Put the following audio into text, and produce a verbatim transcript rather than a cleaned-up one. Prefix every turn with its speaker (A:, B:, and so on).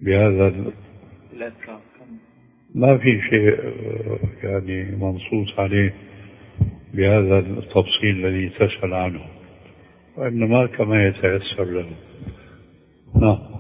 A: بهذا ما في شيء يعني منصوص عليه بهذا التفصيل الذي تسأل عنه، وإنما كما يتيسر له. نعم.